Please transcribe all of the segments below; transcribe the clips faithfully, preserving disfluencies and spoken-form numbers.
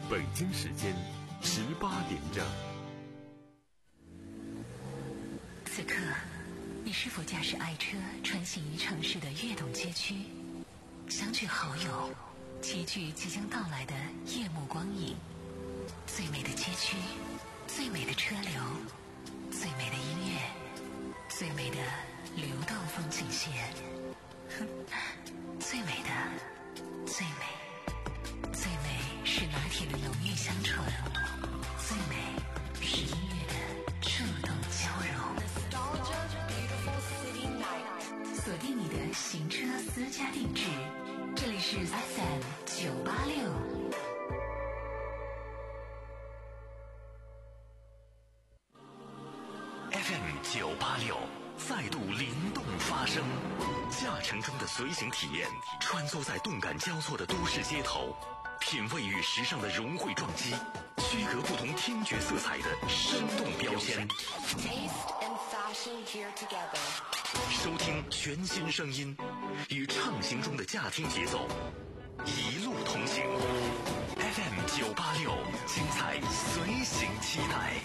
北京时间十八点整。 此刻，你是否驾驶爱车穿行于城市的跃动街区，相聚好友，齐聚即将到来的夜幕光影？最美的街区，最美的车流，最美的音乐，最美的流动风景线，最美的，最美，最美是拿铁的浓郁香醇，最美是音乐的触动交融。锁定你的行车私家定制，这里是 F M 九八六。 F M 九八六再度灵动发声，驾乘中的随行体验，穿梭在动感交错的都市街头，品味与时尚的融汇撞击，区隔不同听觉色彩的生动标签。 Taste and fashion here together。 收听全新声音，与畅行中的驾听节奏，一路同行。F M 九八六，精彩随行期待。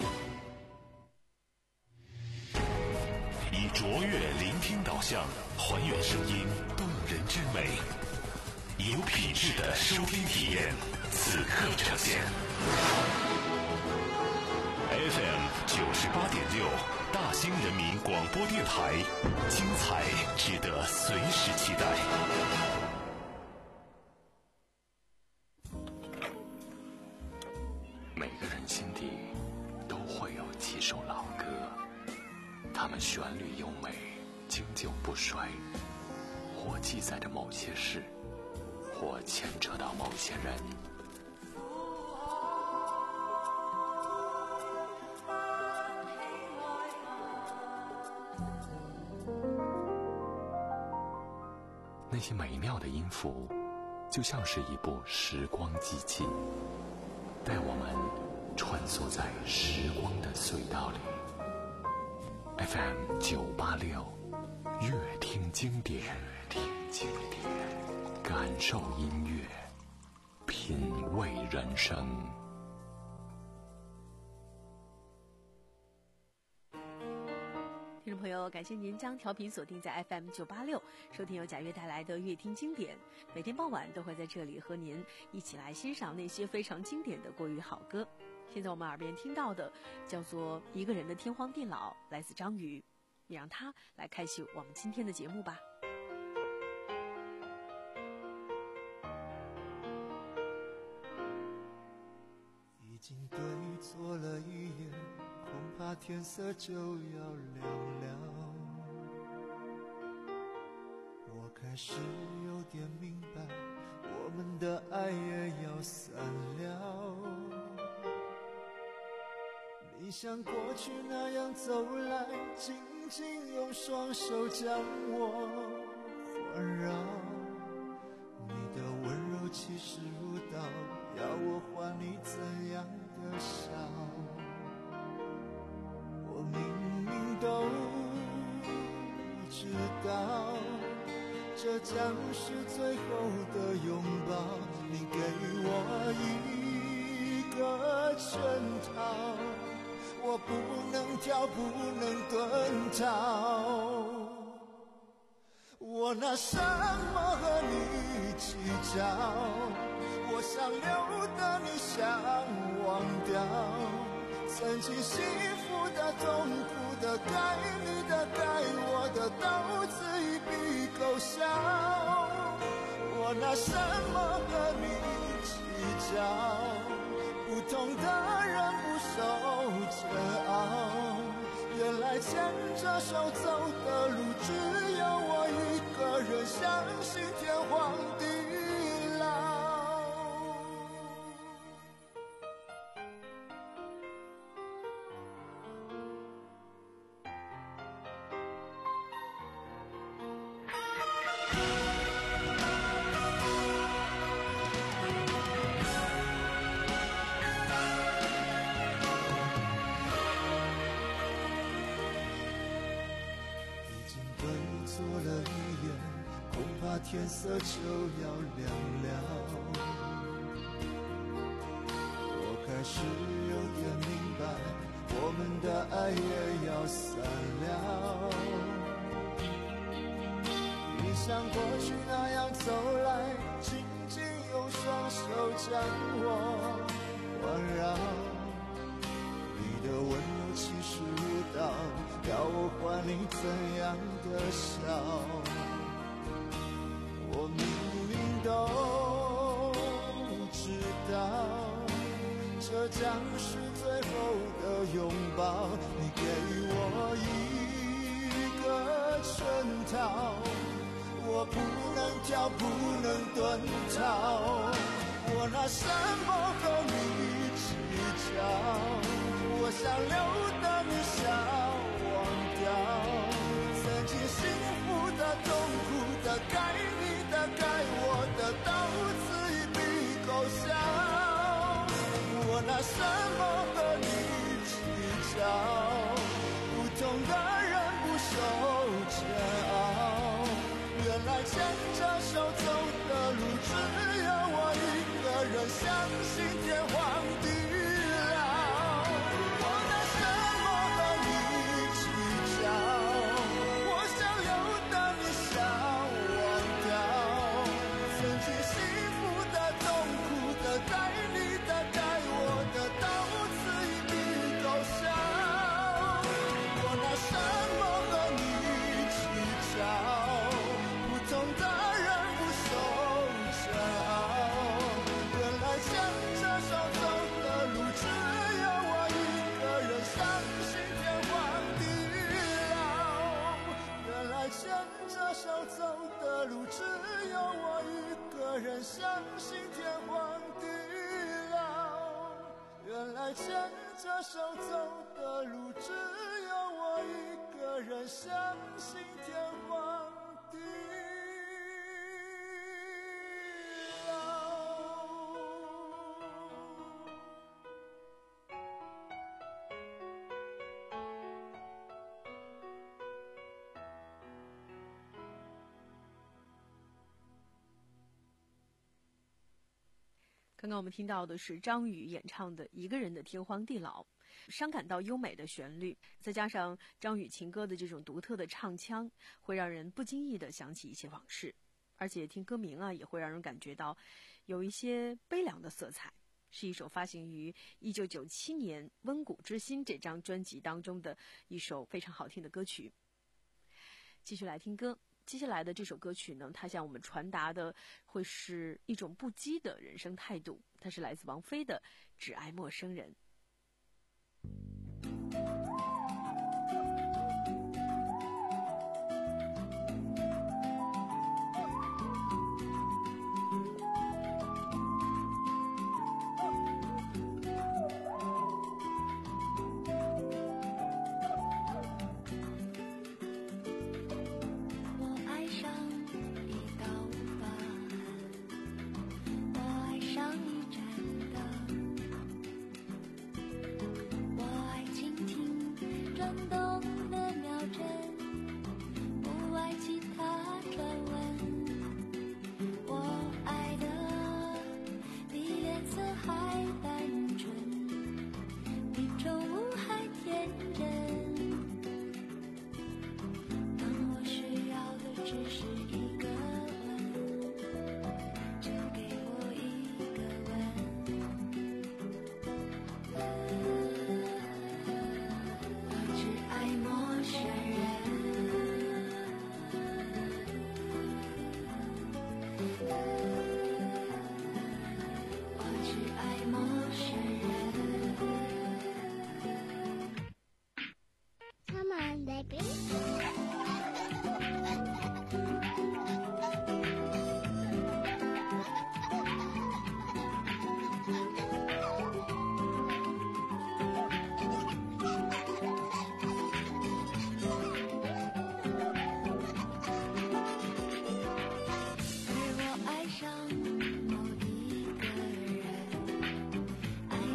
以卓越聆听导向，还原声音动人之美，以有品质的收听体验，此刻呈现。F M 九十八点六，大兴人民广播电台，精彩值得随时期待。每个人心底都会有几首老歌，它们旋律优美，经久不衰，或记载着某些事，或牵扯到某些人。那些美妙的音符，就像是一部时光机器，带我们穿梭在时光的隧道里。F M 九八六，乐听经典，听经典，感受音乐，品味人生。 听众朋友，感谢您将调频锁定在 F M 九八六，收听由贾悦带来的乐听经典。每天傍晚都会在这里和您一起来欣赏那些非常经典的国语好歌。现在我们耳边听到的叫做《一个人的天荒地老》，来自张宇。也让他来开启我们今天的节目吧。 已经对错了一眼，恐怕天色就要亮了。我开始有点明白，我们的爱也要散了。你像过去那样走来，紧紧用双手将我环绕，你的温柔气势如刀，要我还你怎样的笑？我明明都知道，这将是最后的拥抱，你给我一个圈套，我不能跳，不能遁逃，我拿什么和你计较？我想留的你想忘掉，曾经幸福的、痛苦的、该你的、该我的，都自一笔勾销。我拿什么和你计较？不同的人不受煎熬，原来牵着手走的路，只有我一个人相信天荒地老。天色就要亮了， 开始有点明白，我们的爱也要散了。你像过去那样走来，紧紧用双手将我环绕，你的温柔气势舞蹈，要我还你怎样的笑？我明明都知道，这将是最后的拥抱，你给我一个圈套，我不能跳，不能遁逃，我拿什么和你计较？我想留的你想忘掉，曾经幸福的、痛苦的、该你的、该我的，到此一笔勾销。我拿什么和你计较？不同的人不受煎熬，原来牵着手走的路，只有我一个人，相信天荒地老。我拿什么和你计较？我想留的你想忘掉，曾经幸福的、痛苦的、该你的、该我的，到此一笔勾销。我拿什么和你计较？不同的人不受煎熬，原来牵着手走的路，只有我一个人，相信天荒地老。原来牵着手走的路，只有我一个人，相信天荒地老。原来牵着手走的路，只有我一个人，相信天荒地老。 刚刚我们听到的是张宇演唱的《一个人的天荒地老》，伤感到优美的旋律，再加上张宇情歌的这种独特的唱腔，会让人不经意地想起一些往事，而且听歌名啊，也会让人感觉到有一些悲凉的色彩，是一首发行于一九九七年《温谷之心》这张专辑当中的一首非常好听的歌曲。继续来听歌。接下来的这首歌曲呢，它向我们传达的会是一种不羁的人生态度，它是来自王菲的《只爱陌生人》。 爱上某一个人，爱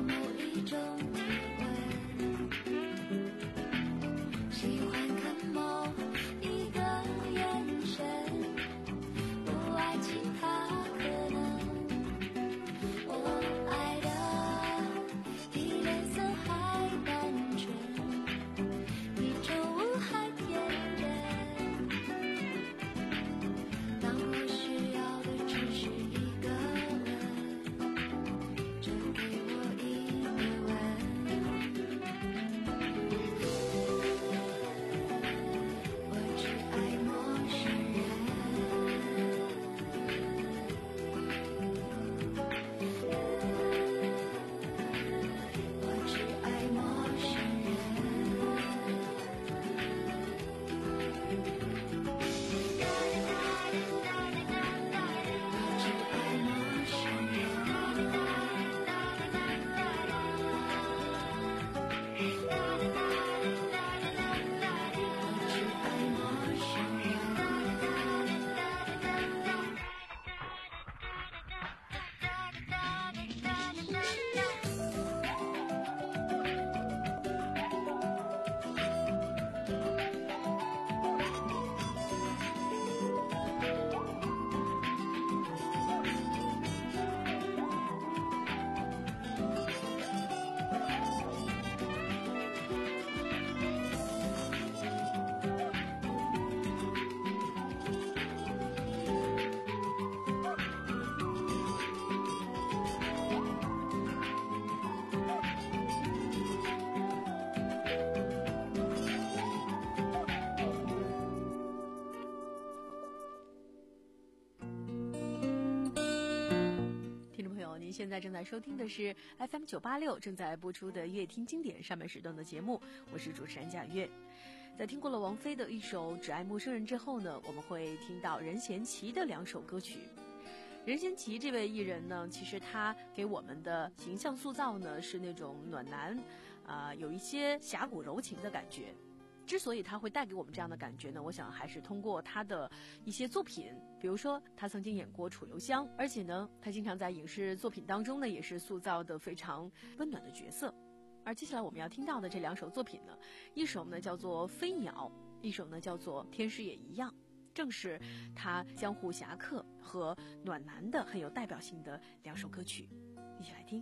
现在正在收听的是 F M 九八六正在播出的乐听经典上半时段的节目，我是主持人贾月。在听过了王菲的一首《只爱陌生人》之后呢，我们会听到任贤齐的两首歌曲。任贤齐这位艺人呢，其实他给我们的形象塑造呢是那种暖男，啊、呃，有一些侠骨柔情的感觉。之所以他会带给我们这样的感觉呢，我想还是通过他的一些作品，比如说他曾经演过《楚留香》，而且呢，他经常在影视作品当中呢，也是塑造的非常温暖的角色。而接下来我们要听到的这两首作品呢，一首呢叫做《飞鸟》，一首呢叫做《天使也一样》。正是他江湖侠客和暖男的很有代表性的两首歌曲，一起来听。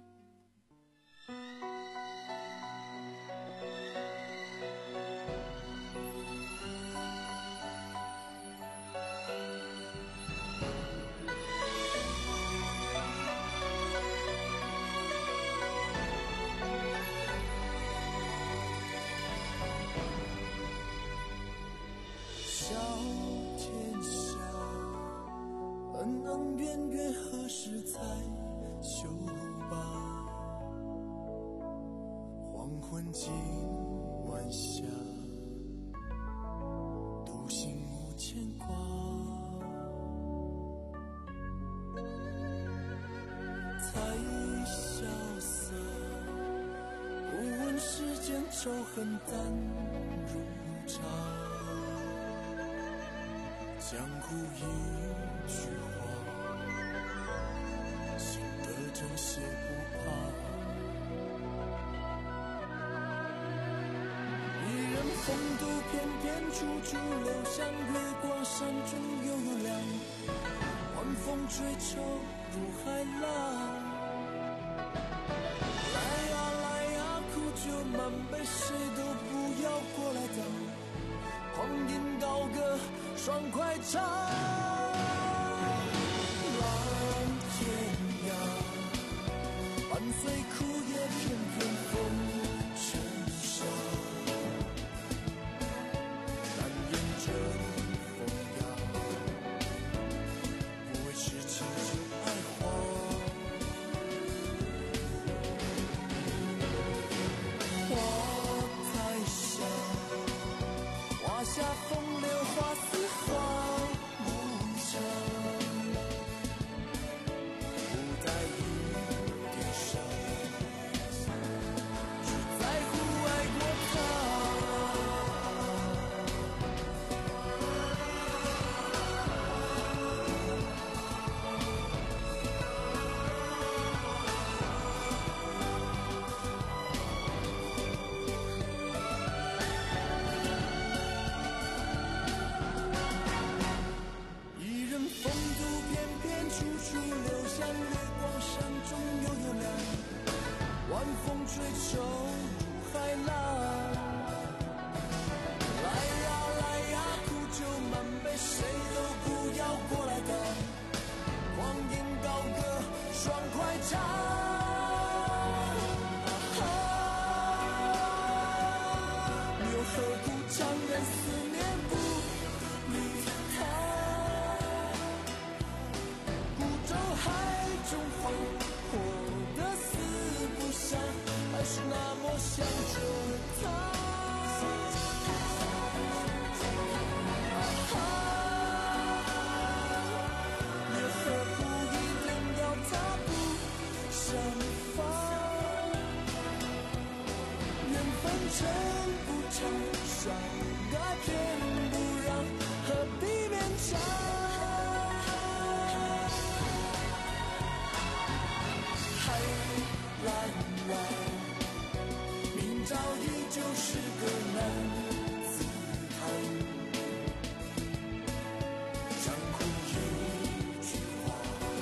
恩恩怨怨何时才休罢？黄昏今晚霞，独行无牵挂。才潇洒，不问世间仇恨淡如茶。江湖一句话，心得这些不怕。一人风度翩翩，处处留香，月光山中悠悠亮，晚风追愁如海浪。来呀来呀，苦酒满杯，谁都不要过来当。狂饮高歌，爽快唱，蓝天涯，伴随苦叶片片风尘沙，难言这风雅，不为痴情就爱花。花太香，花下风流花似花无常，不在意点伤，只在乎爱过他。晚风追愁如海浪，来呀来呀，苦酒满杯，谁都不要过来当。狂饮高歌，爽快唱，啊，又何苦强忍思念不理他？孤舟海中风，活得死不想，还是那么想着他。啊，也何苦一定要他不想放？缘分真不长，伤爱偏不让，何必勉强？蓝蓝，明朝依旧是个男子汉，江湖一句话，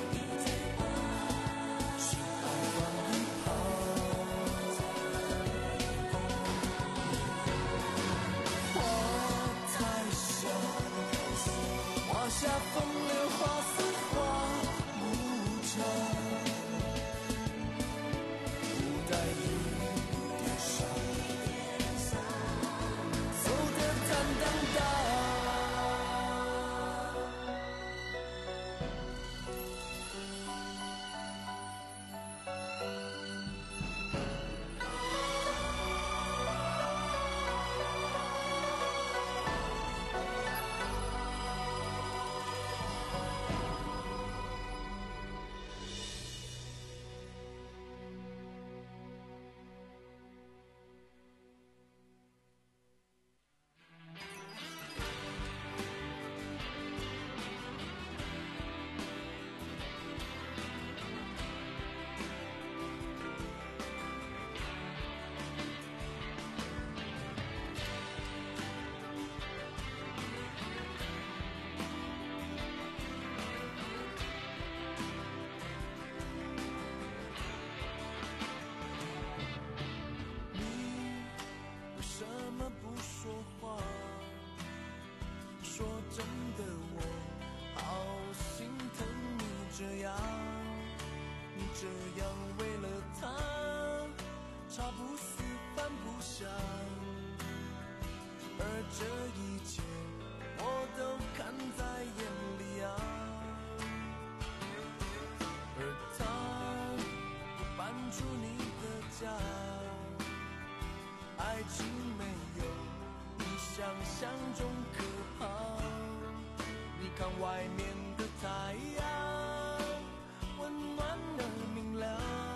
心爱放一旁。花太香，花下风流花似花无常。在一点伤， 你的家，爱情没有你想象中可怕。你看外面的太阳，温暖而明亮，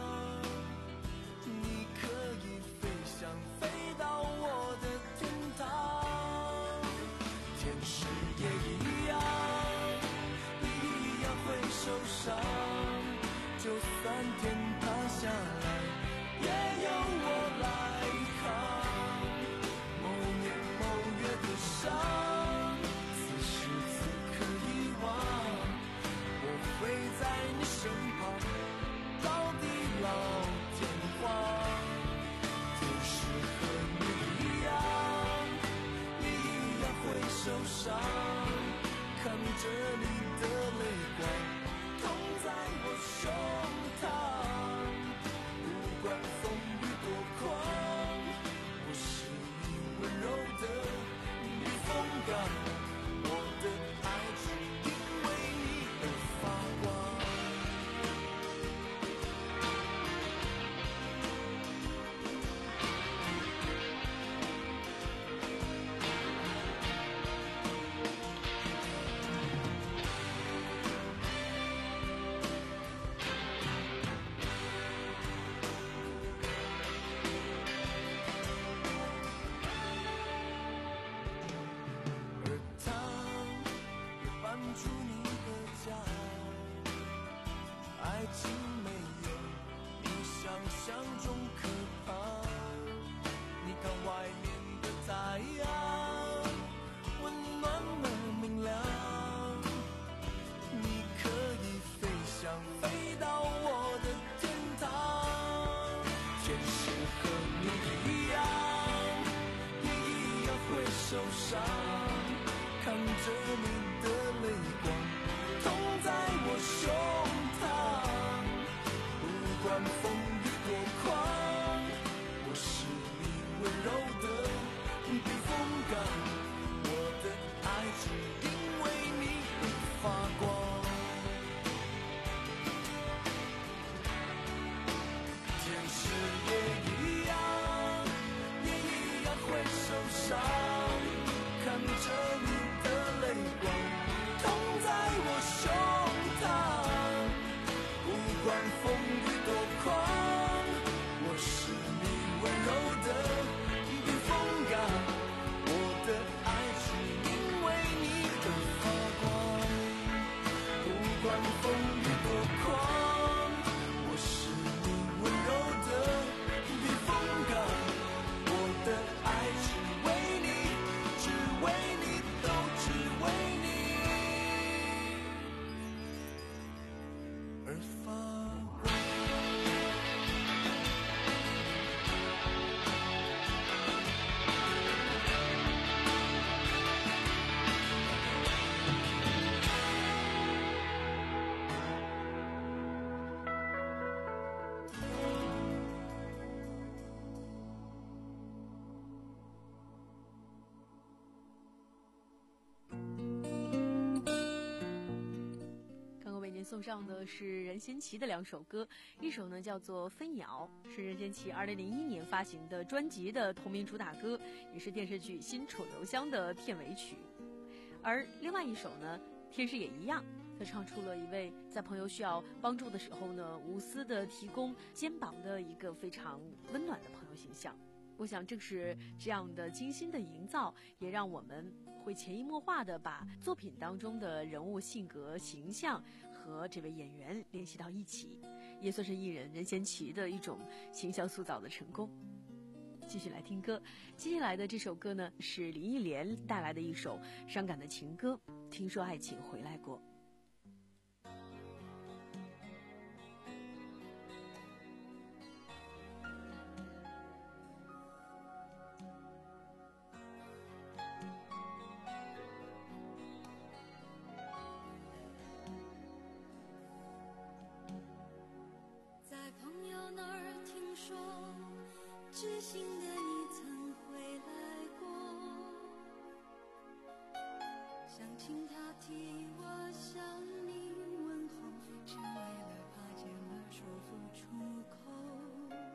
你可以飞翔，飞到我的天堂。天使也一样，你一样会受伤，就算天塌下来，也由我来扛。某年某月的伤，此时此刻遗忘，我会在你身旁，到地老天荒。天使和你一样，你一样会受伤，看着你的泪光痛在我胸膛。不管风雨多狂，我是你温柔的避风港，我的爱只因为你而发光。而他也搬出你的家，爱情没有你想象中可怕。你看外面的太阳，温暖而明亮，你可以飞翔，飞到我的天堂。天使和你一样，也一样会受伤，看着你的泪光痛在我胸膛。不管风雨多狂，我是你温柔的避风港，我的爱只因为你而发光。天使也一样，也一样会受伤，看着你的泪光痛在我胸膛。不管风雨多狂，我是你温柔的避风港，我的爱只因为你而发光。不管风雨多狂，我是你温柔的避风港，我的爱只为你，只为你，都只为你而发光。 刚刚为您送上的是任贤齐的两首歌，一首呢叫做《飞鸟》，是任贤齐二零零一年发行的专辑的同名主打歌，也是电视剧《新楚留香》的片尾曲。而另外一首呢，天使也一样，则唱出了一位在朋友需要帮助的时候呢，无私的提供肩膀的一个非常温暖的朋友形象。我想正是这样的精心的营造，也让我们会潜移默化的把作品当中的人物性格形象和这位演员联系到一起，也算是艺人任贤齐的一种形象塑造的成功。继续来听歌，接下来的这首歌呢是林忆莲带来的一首伤感的情歌，听说爱情回来过。 在朋友那儿听说，知心的你曾回来过，想请他替我向你问候，只为了怕见了说不出口。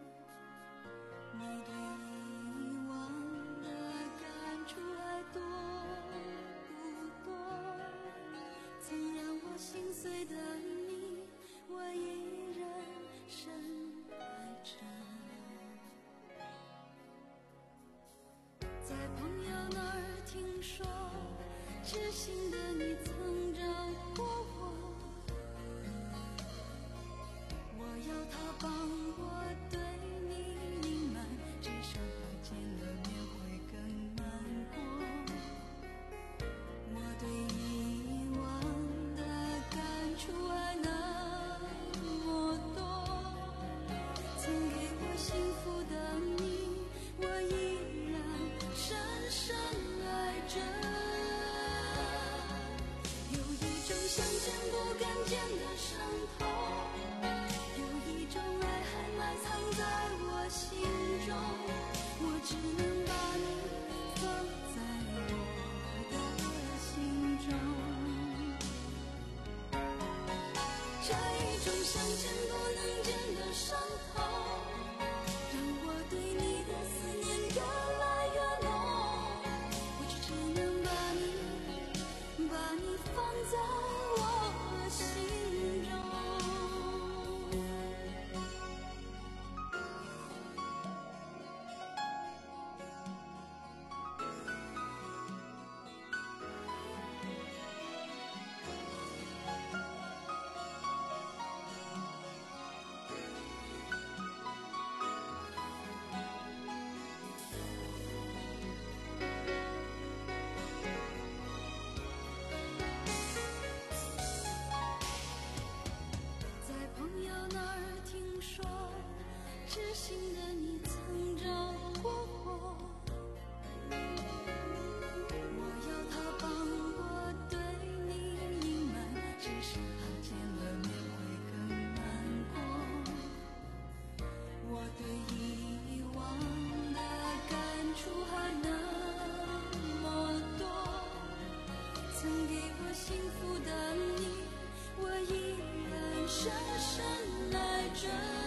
痴心的你曾找过我，我要他帮我对你隐瞒，只是怕见了面会更难过。我对以往的感触还那么多，曾给我幸福的你，我依然深深爱着。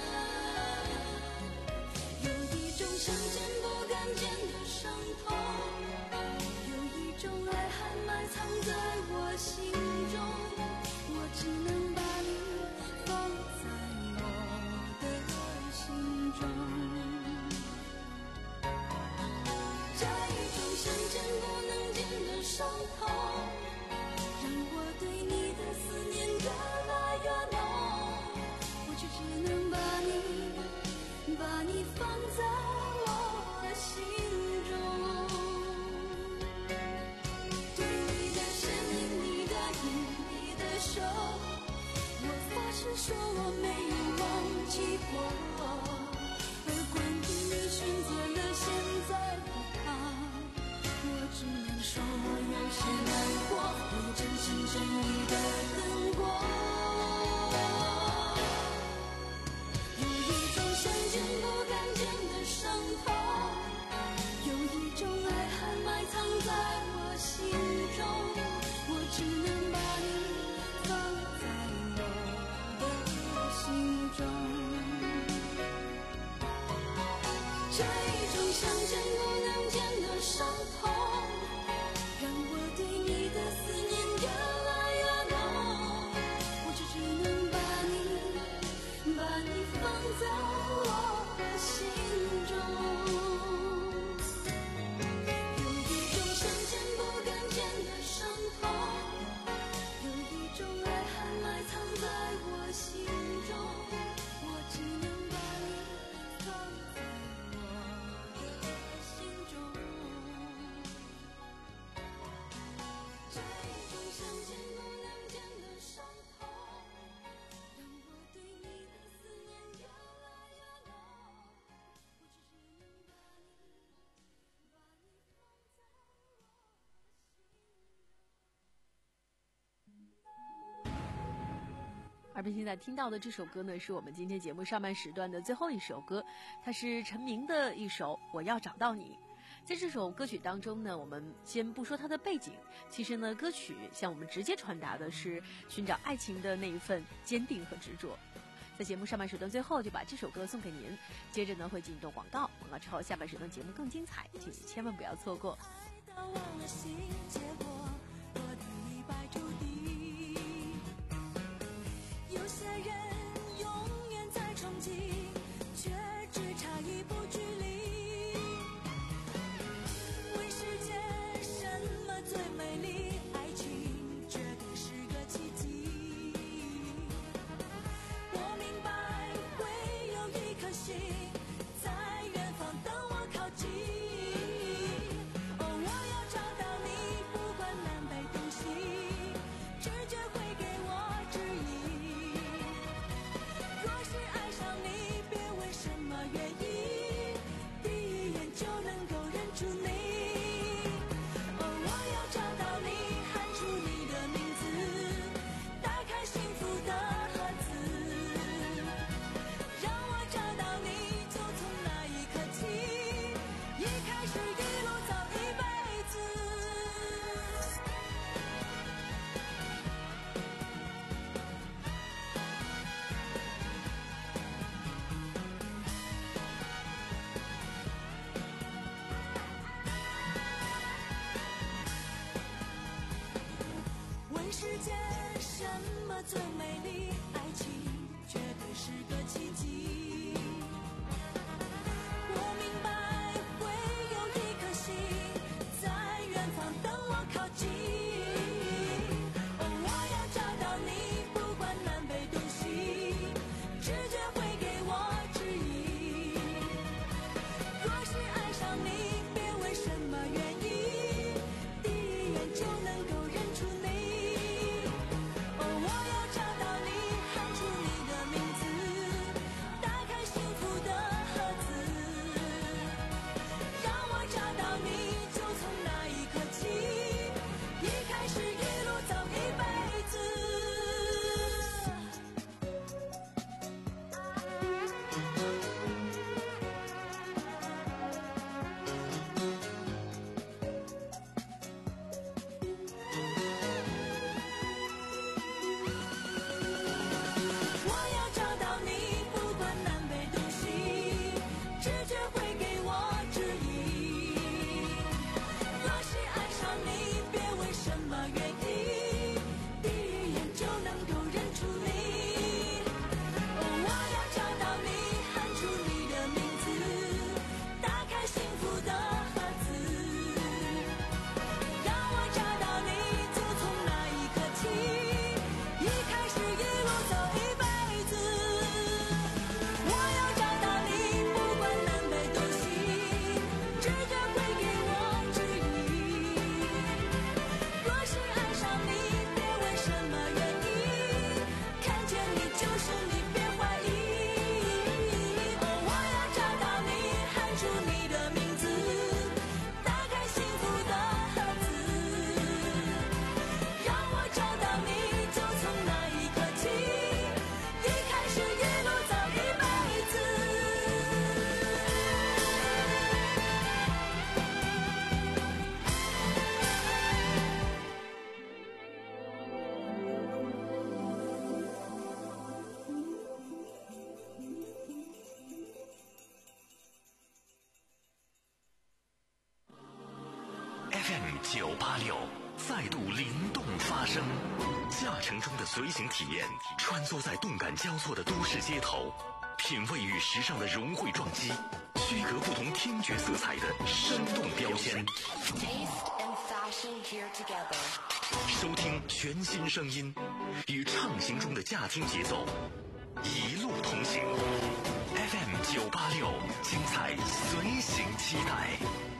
有一种想见不敢见的伤痛，有一种爱还埋藏在我心中，我只能把你放在我的心中。这一种想见不能见的伤痛，让我对你的思念越来越浓，我却只能把你把你放在我心中。对你的身影，你的影，你的手，我发誓说我没有忘记过。而关于你选择了现在的他，我只能说我有些难过，我真心真意的等过。有一种想见不敢见的伤痛，有一种爱还埋藏在我心中，我只能把你放在我的心中。这一种想见不能见的伤痛，让我对你的思念越来越浓，我就只能把你把你放在我的心中。有一种想见不敢见的伤痛，有一种爱还埋藏在我心中，我只能把你放在我的心中。这一种想见不能见的伤痛，让我对你的思念越来越浓，我只能把你把你放在我而并现在听到的这首歌呢，是我们今天节目上半时段的最后一首歌，它是陈明的一首《我要找到你》。在这首歌曲当中呢，我们先不说它的背景，其实呢，歌曲向我们直接传达的是寻找爱情的那一份坚定和执着。在节目上半时段最后就把这首歌送给您，接着呢会进一段广告，广告之后下半时段节目更精彩，请你千万不要错过。 爱到忘了心，结果我的一败涂地。有些人永远在憧憬，却只差一步距离。问世界什么最美丽？爱情绝对是个奇迹。我明白会有一颗心在远方等我靠近。哦，我要找到你，不管南北东西，直觉会给我指引。若是爱上你，别问什么原因，第一眼就能够认出你。哦，我要找到你，喊出你的名字，打开幸福的盒子，让我找到你，就从那一刻起，一开始一路走一辈子。问世界什么最美丽？爱情绝对是个奇迹。我明白会有一颗心在远方等我靠近。哦，我要找到你，不管南北东西，直觉会给我指引。若是爱上你，别问什么原因，第一眼就能够认出你。哦，我要找到你，喊出你的名字， 九八六再度灵动发声，驾乘中的随行体验，穿梭在动感交错的都市街头，品味与时尚的融汇撞击，区隔不同听觉色彩的生动标签。 Taste and fashion here together. 收听全新声音，与畅行中的驾听节奏一路同行。F M 九八六，精彩随行期待。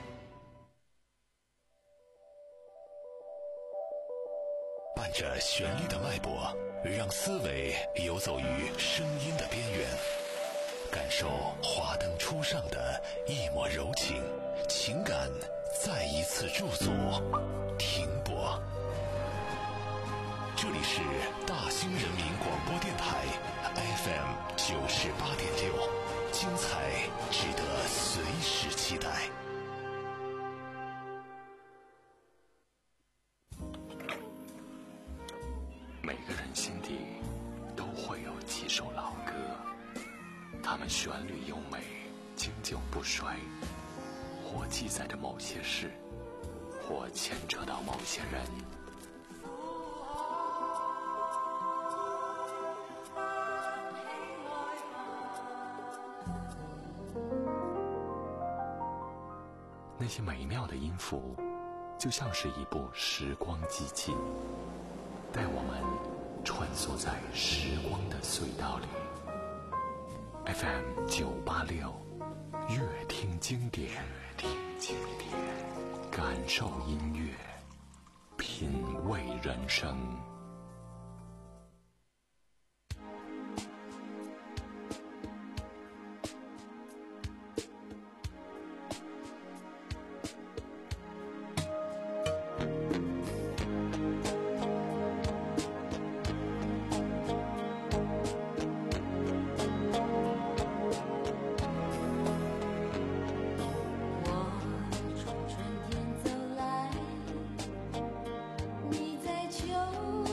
伴着旋律的脉搏，让思维游走于声音的边缘，感受华灯初上的一抹柔情，情感再一次驻足停泊。这里是大兴人民广播电台 F M 九十八点六，精彩值得随时期待。每个人心底都会有几首老歌，它们旋律优美，经久不衰，或记载着某些事，或牵扯到某些人。那些美妙的音符，就像是一部时光机器，带我们穿梭在时光的隧道里。F M 九八六，乐听经典，乐听经典，感受音乐，品味人生。 你在秋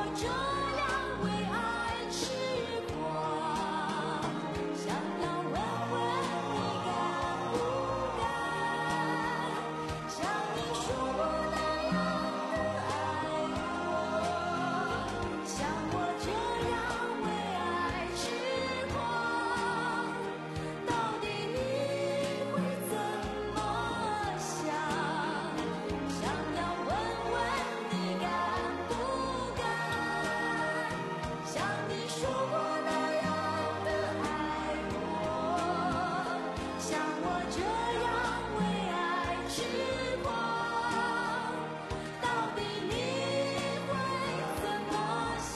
这样为爱痴狂，想要问问你敢不敢，像你说过那样的爱我，像我这样为爱痴狂，到底你会怎么想？想要问问你敢不敢，像你说过那样的爱我，像我这样为爱痴狂，到底你会怎么想？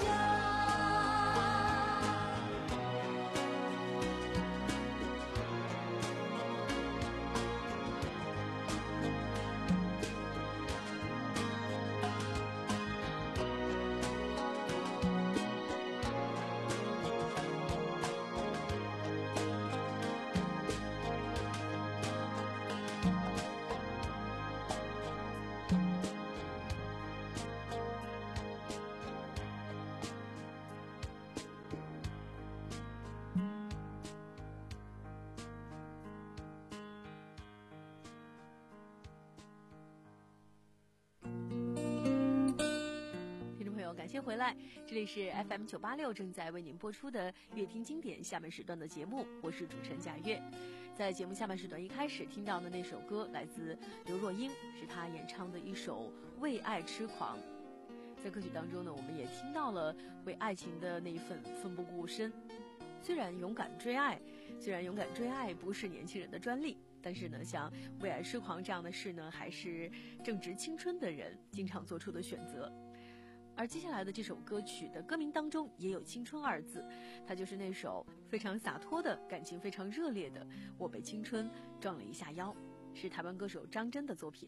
听众朋友，感谢回来，这里是 F M 九八六正在为您播出的乐听经典下半时段的节目，我是主持人贾月。在节目下半时段一开始听到的那首歌来自刘若英，是她演唱的一首《为爱痴狂》。在歌曲当中呢，我们也听到了为爱情的那一份奋不顾身。虽然勇敢追爱，虽然勇敢追爱不是年轻人的专利，但是呢，像为爱痴狂这样的事呢，还是正值青春的人经常做出的选择。而接下来的这首歌曲的歌名当中也有青春二字，它就是那首非常洒脱的感情非常热烈的我被青春撞了一下腰，是台湾歌手张真的作品。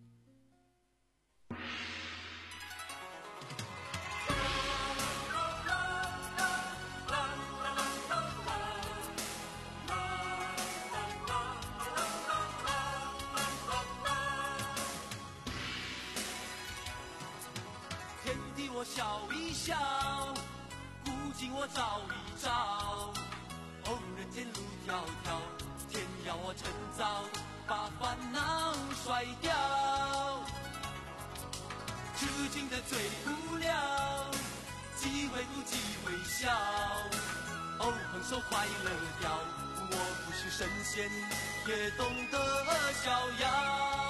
天地我笑一笑，古今我照一照。哦，人间路迢迢，天要我趁早把烦恼甩掉。痴情的最无聊，机会不机会笑。哦，横手快乐掉，我不是神仙，也懂得逍遥。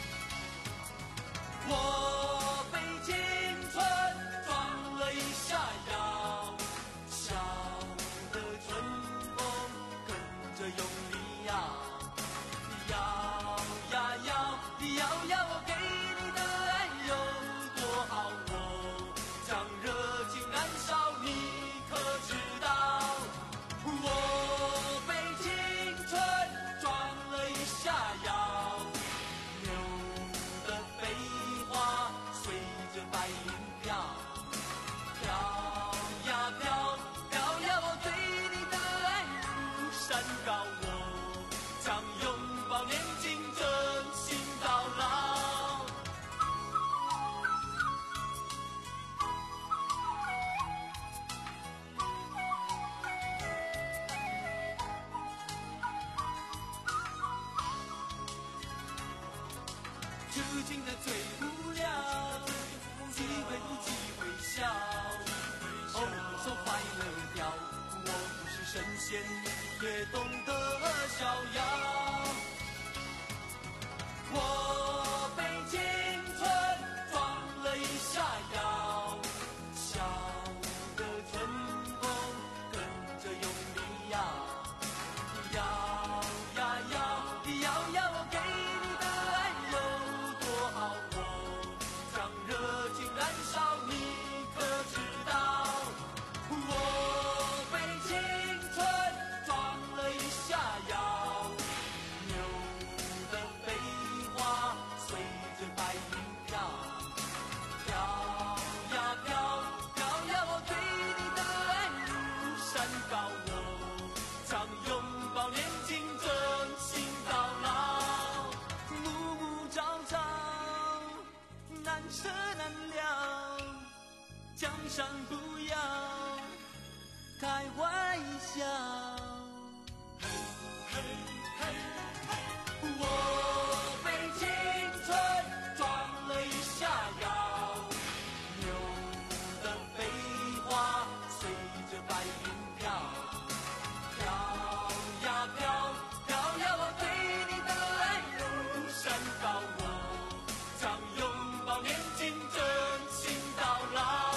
我被青春撞了一下腰，笑的春风跟着用力摇，摇呀摇，摇呀我给你的爱有多好，我将热情燃烧，你可知道？我被青春撞了一下腰，牛的飞随着白云飘，飘呀飘，飘呀我对你的爱如山高，我将拥抱年轻，真心到老。痴情的最无聊，机会不机会笑，哦，手快乐掉，我不是神仙，也懂得逍遥。我被青春撞了一下腰，笑的春风跟着用力摇，摇呀摇，摇呀我给你的爱有多好，我将热情燃烧，你可知道？我被青春撞了一下腰，牛的飞花上不要太坏笑。我被青春撞了一下腰，牛的飞花随着白云飘，飘呀飘，飘呀我对你的爱如山高，我将拥抱年轻，真情到老。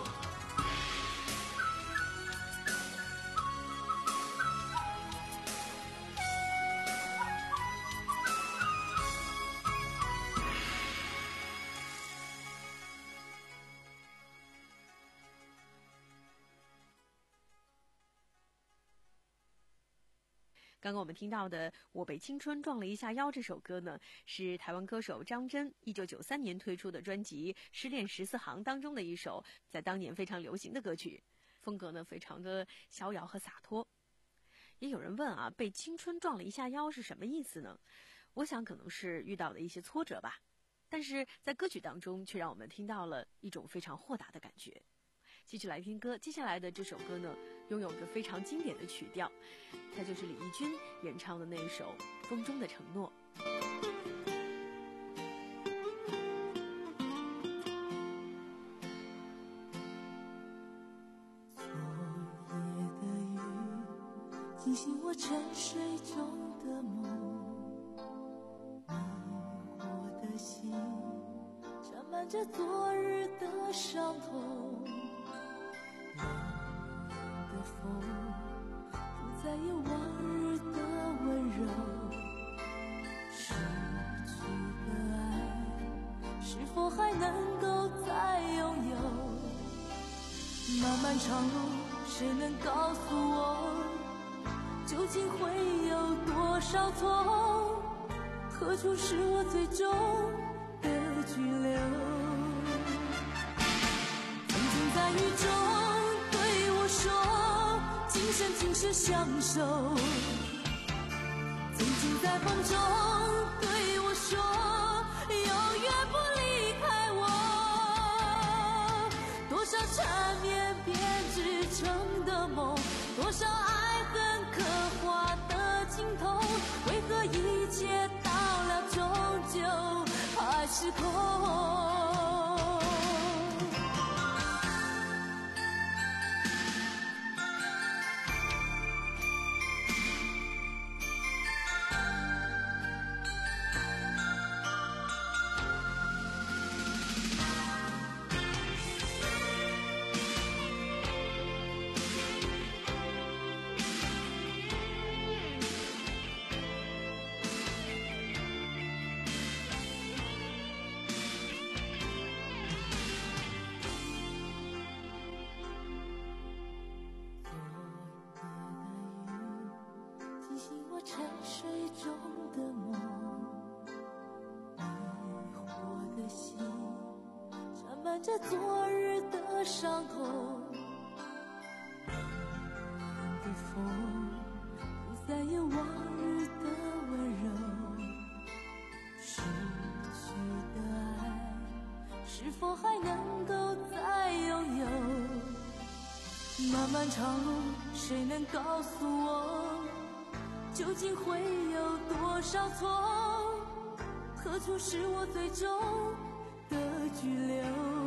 刚刚我们听到的《我被青春撞了一下腰》这首歌呢，是台湾歌手张真一九九三年推出的专辑《失恋十四行》当中的一首在当年非常流行的歌曲，风格呢非常的逍遥和洒脱。也有人问啊，被青春撞了一下腰是什么意思呢？我想可能是遇到了一些挫折吧，但是在歌曲当中却让我们听到了一种非常豁达的感觉。继续来听歌，接下来的这首歌呢，拥有着非常经典的曲调，它就是李翊君演唱的那一首《风中的承诺》。 昨夜的雨惊醒我沉睡中的梦，迷惑的心沾满着昨日的伤痛，冷冷的风不再有往日的温柔，失去的爱是否还能够再拥有？漫漫长路，谁能告诉我，究竟会有多少错？何处是我最终的居留？曾经在雨中对我说，今生今世相守。曾经在风中对我说，永远不离开我。多少缠绵编织成的梦，多少爱恨刻画的镜头，为何一切到了终究还是空？沉睡中的梦，迷惑的心沾满着昨日的伤痛，冷冷的风不再有往日的温柔，失去的爱是否还能够再拥有？漫漫长路，谁能告诉我，究竟会有多少错？何处是我最终的居留？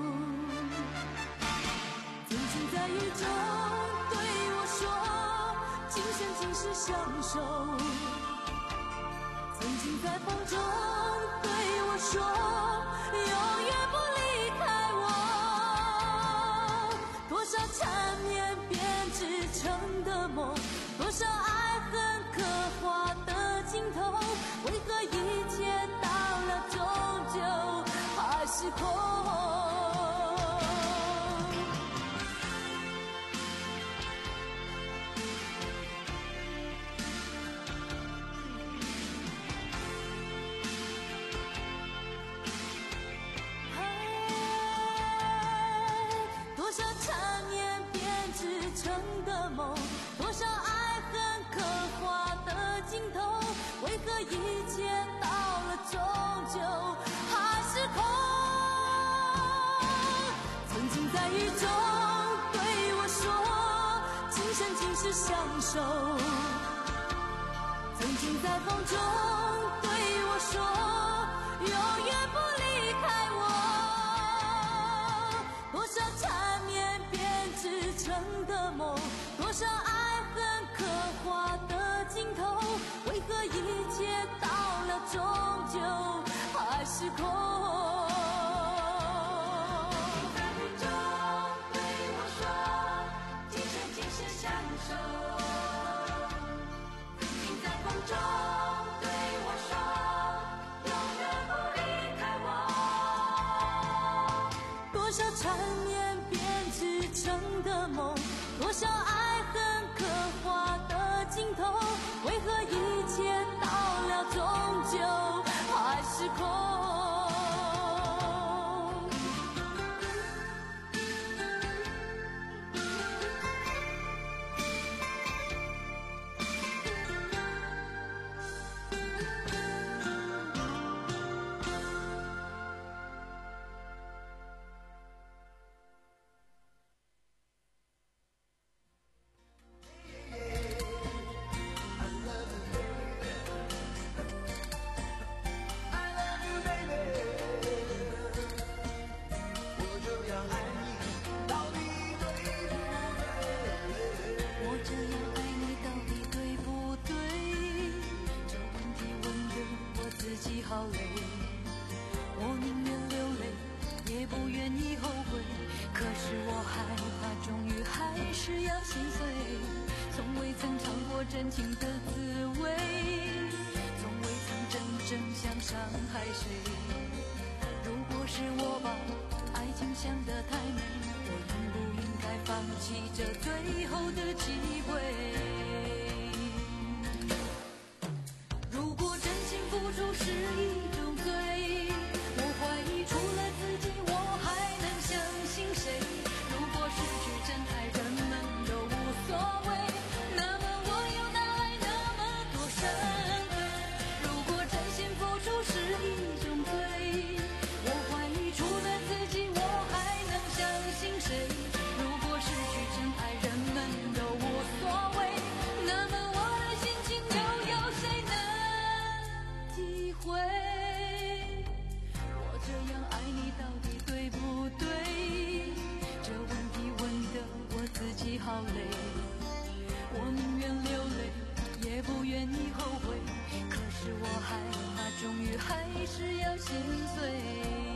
曾经在雨中对我说，今生今世相守。曾经在风中对我说，永远不离开我。多少缠绵编织成的梦，多少爱恨刻画的镜头，为何一切到了终究还是空？多少缠绵编织成的梦，多少爱恨刻画的镜头，为何一切到了终究还是空？ 是相守。曾经在风中对我说，永远不离开我。多少缠绵编织成的梦，多少爱恨刻画的镜头，为何一切到了终究还是空？多少缠绵编织成的梦，多少爱恨刻画的镜头，为何一切到了终究还是空？好累，我宁愿流泪，也不愿意后悔。可是我害怕，终于还是要心碎。从未曾尝过真情的滋味，从未曾真正想伤害谁。如果是我把爱情想得太美，我应不应该放弃这最后的机会？如果真心付出是一种罪，我怀疑除了自己我还能相信谁？如果失去真爱人们都无所谓，那么我又哪来那么多伤悲？如果真心付出是一种罪，我怀疑除了自己我还能相信谁？如果失去真爱人们都无所谓，那么我的心情又有谁能体会？我这样爱你到底对不对？这问题问得我自己好累，我宁愿流泪，也不愿意后悔。可是我害怕，终于还是要心碎。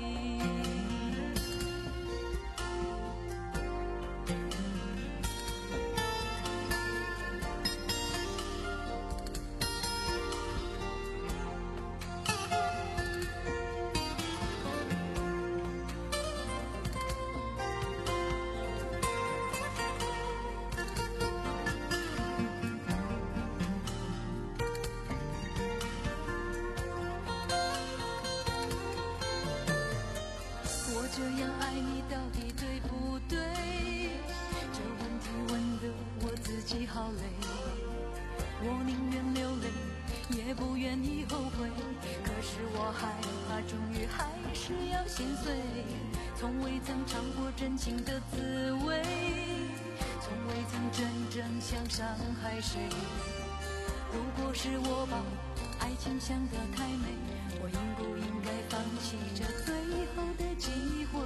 我这样爱你到底对不对？这问题问得我自己好累，我宁愿流泪，也不愿意后悔。可是我害怕，终于还是要心碎。从未曾尝过真情的滋味，从未曾真正想伤害谁。如果是我把爱情想得太美，我应不应该放弃这最后的机会？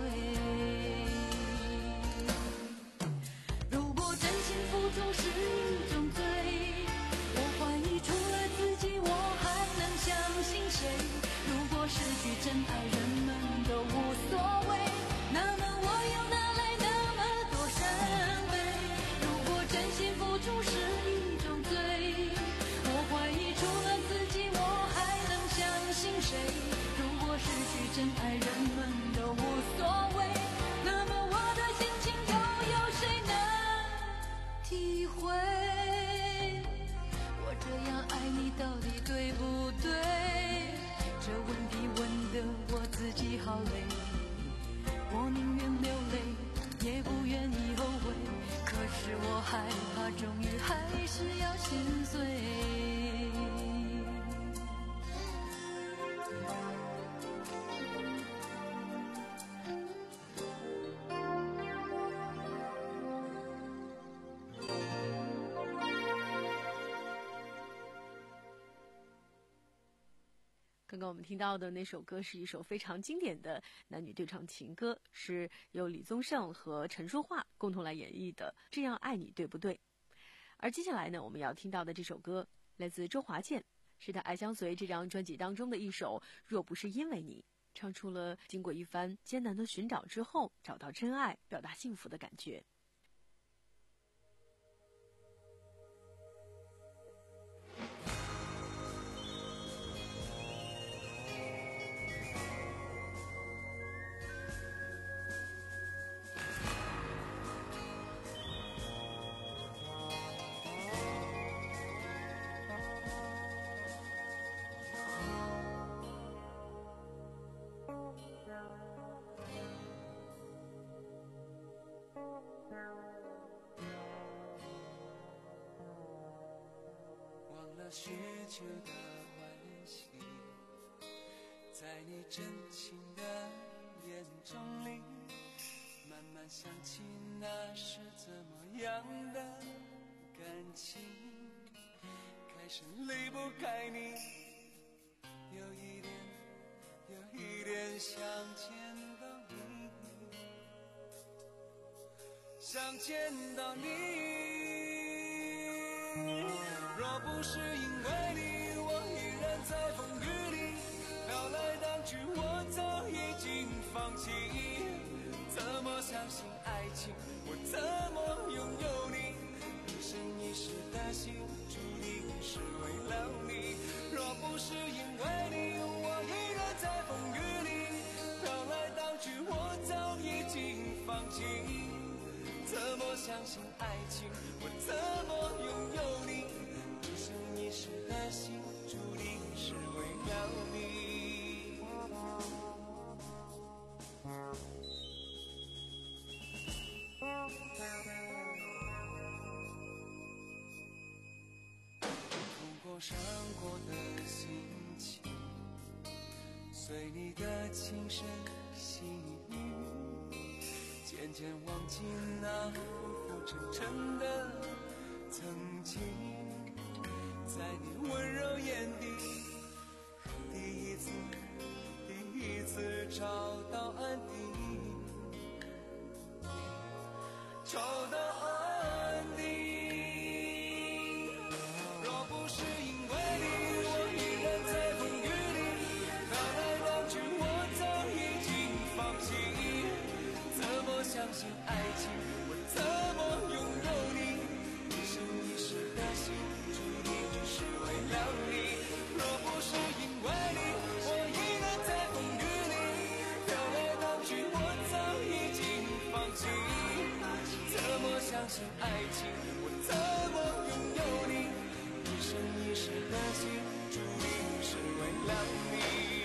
如果真心付出是一种罪，我怀疑除了自己我还能相信谁？如果失去真爱人们都无所谓，那么我又哪来那么多伤悲？如果真心付出是一种罪，我怀疑除了自己我还能相信谁？如果失去真爱人们都无所谓，那么我的心情又有谁能体会？我这样爱你到底对不对？这问题问得我自己好累，我宁愿流泪，也不愿意后悔。可是我害怕，终于还是要心碎。 我们听到的那首歌是一首非常经典的男女对唱情歌，是由李宗盛和陈淑桦共同来演绎的《这样爱你对不对》。而接下来呢，我们要听到的这首歌来自周华健，是他《爱相随》这张专辑当中的一首《若不是因为你》，唱出了经过一番艰难的寻找之后，找到真爱，表达幸福的感觉。 许久的惋惜，在你真情的眼中里，慢慢想起那是怎么样的感情，开始离不开你，有一点有一点想见到你，想见到你。若不是因为你，我依然在风雨里飘来荡去，我早已经放弃。怎么相信爱情？我怎么拥有你？一生一世的心，注定是为了你。若不是因为你，我依然在风雨里飘来荡去，我早已经放弃。怎么相信爱情？我怎么拥有你？一世的心，注定是为了你。痛过伤过的心情，随你的轻声细语，渐渐忘记那浮浮沉沉的曾经。在你温柔眼底，第一次，第一次找到安定，找到安定。若不是因为你，我依然在风雨里飘来荡去，我早已经放弃。怎么相信爱情？我怎么拥有你？一生一世的心。是为了你，若不是因为你，我依然在风雨里飘来荡去，我早已经放弃。怎么相信爱情？我怎么拥有你？一生一世的心，注定是为了你。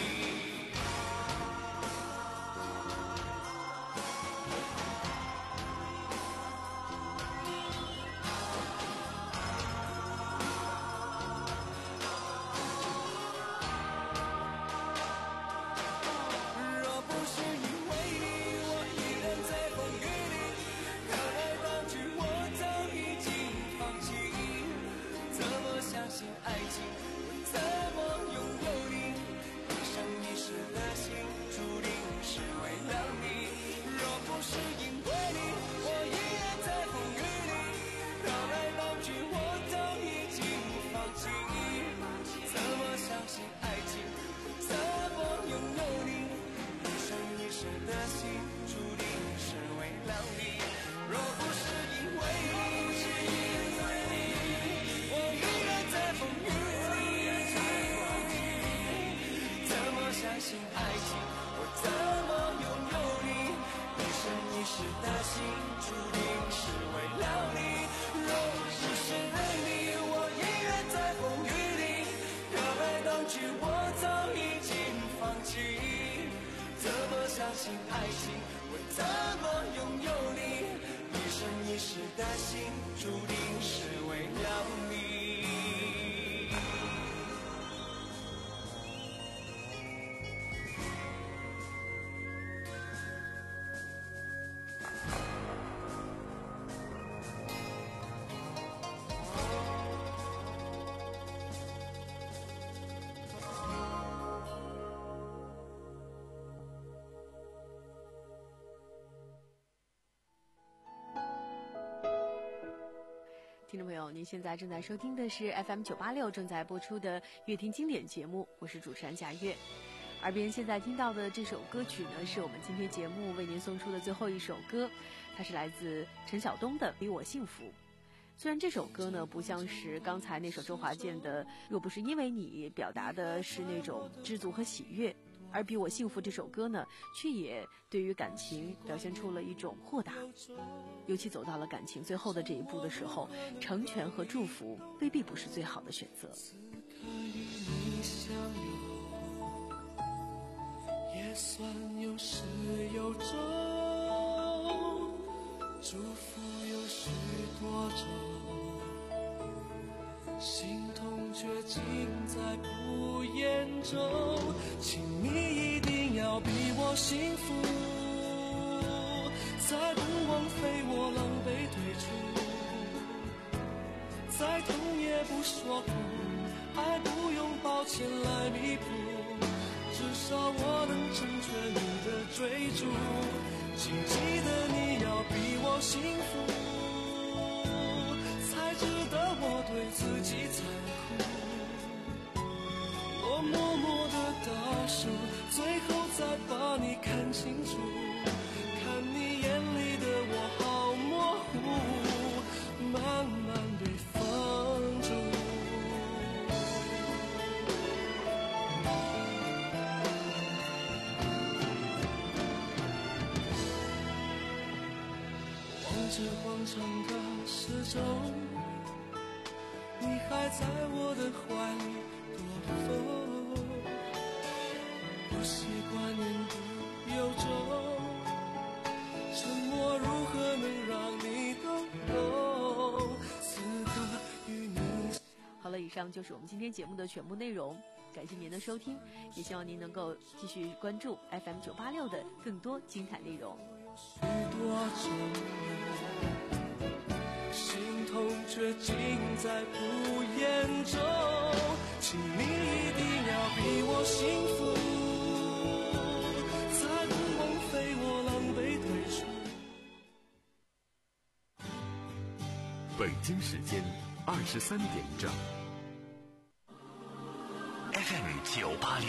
相信爱情，我怎么拥有你？一生一世的心，注定是为了你。若不是因为你，我依然在风雨里飘来荡去，我早已经放弃。怎么相信爱情？我怎么拥有你？一生一世的心，注定是为了你。若不是因为你，相信爱情，我怎么拥有你？一生一世的心，注定是为了你。若不是为你，我依然在风雨里飘来荡去，我早已经放弃。怎么相信爱情？我怎么拥有你？一生一世的心，注定是为了你。 听众朋友，您现在正在收听的是 F M 九八六正在播出的乐听经典节目，我是主持人贾月。耳边现在听到的这首歌曲呢，是我们今天节目为您送出的最后一首歌，它是来自陈晓东的《比我幸福》。虽然这首歌呢不像是刚才那首周华健的《若不是因为你》表达的是那种知足和喜悦，而《比我幸福》这首歌呢，却也对于感情表现出了一种豁达。尤其走到了感情最后的这一步的时候，成全和祝福未必不是最好的选择。 也算有始有终，祝福有许多种，心痛却尽在不言中，请你一定要比我幸福，再不枉费我狼狈退出，再痛也不说苦，爱不用抱歉来弥补，至少我能成全你的追逐，请记得你要比我幸福，才值得我对自己残酷。我默默的倒数，最后再把你看清楚，看你眼里的我好模糊，慢慢被放逐。这广场的时钟，你还在我的怀里躲风，不习惯言不由衷，沉默如何能让你懂懂，此刻与你。 好了，以上就是我们今天节目的全部内容，感谢您的收听，也希望您能够继续关注 F M 九八六的更多精彩内容。 许多种心痛却尽在不言中，请你一定要比我幸福，才不枉费我狼狈退出。北京时间二十三点整。 F M 九八六。